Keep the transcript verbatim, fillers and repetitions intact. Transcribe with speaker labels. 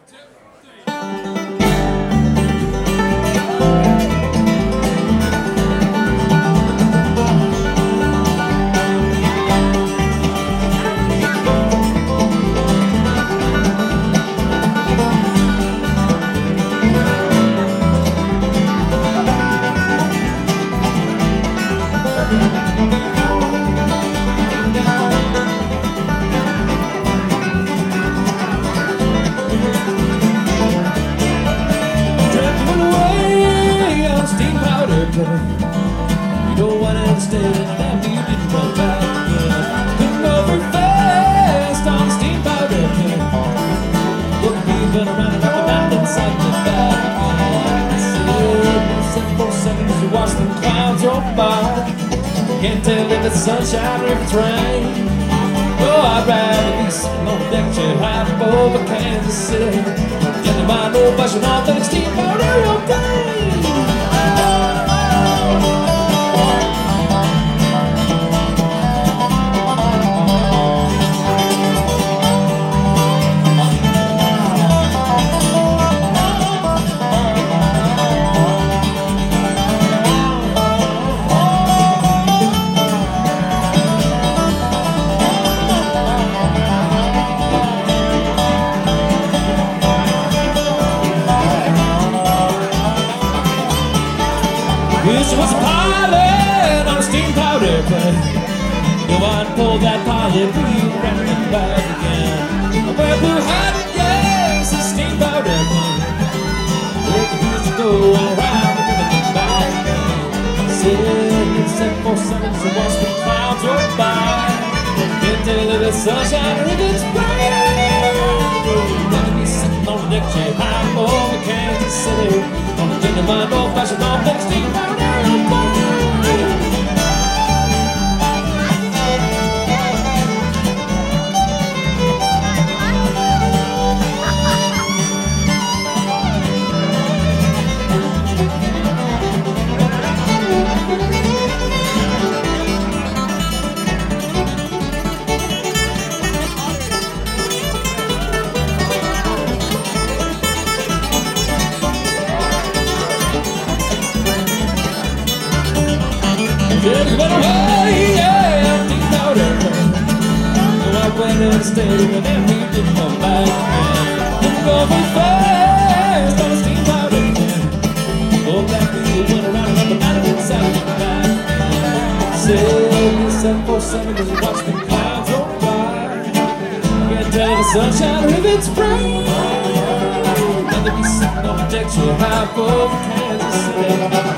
Speaker 1: You don't want to stay and then you didn't come back again. Couldn't go very fast on steam powder. Look at me, been around and up and down inside the back again. Sit for seconds to watch the clouds roll by. Can't tell if it's sunshine or if it's rain. Oh, I'd rather be sitting on the deck chair high over Kansas City. Getting my old fashioned authentic steam powder all day. Wish I was a pilot on a steam powered airplane. Go out and pull that pilot wheel round and back again. Well, who had it? Yes, a steam powered airplane. Let the wheels go all around and then back again. Sitting in seven four seven to watch the clouds roll by. Can't tell if it's sunshine or if it's rain. Rather be sitting on the deck chair high over Kansas City. On the thing of my old fashioned authentic steam powder. Just went away, yeah, steam powder. So I went and stayed, but then we didn't come back again. Didn't go very fast on a steam powder. Oh, that wheel went around and up and down and inside and back again. Sail seven four seven as we watch the clouds roll by. Can't tell if it's sunshine or if it's rain. Rather be sitting on the deck chair high over Kansas City.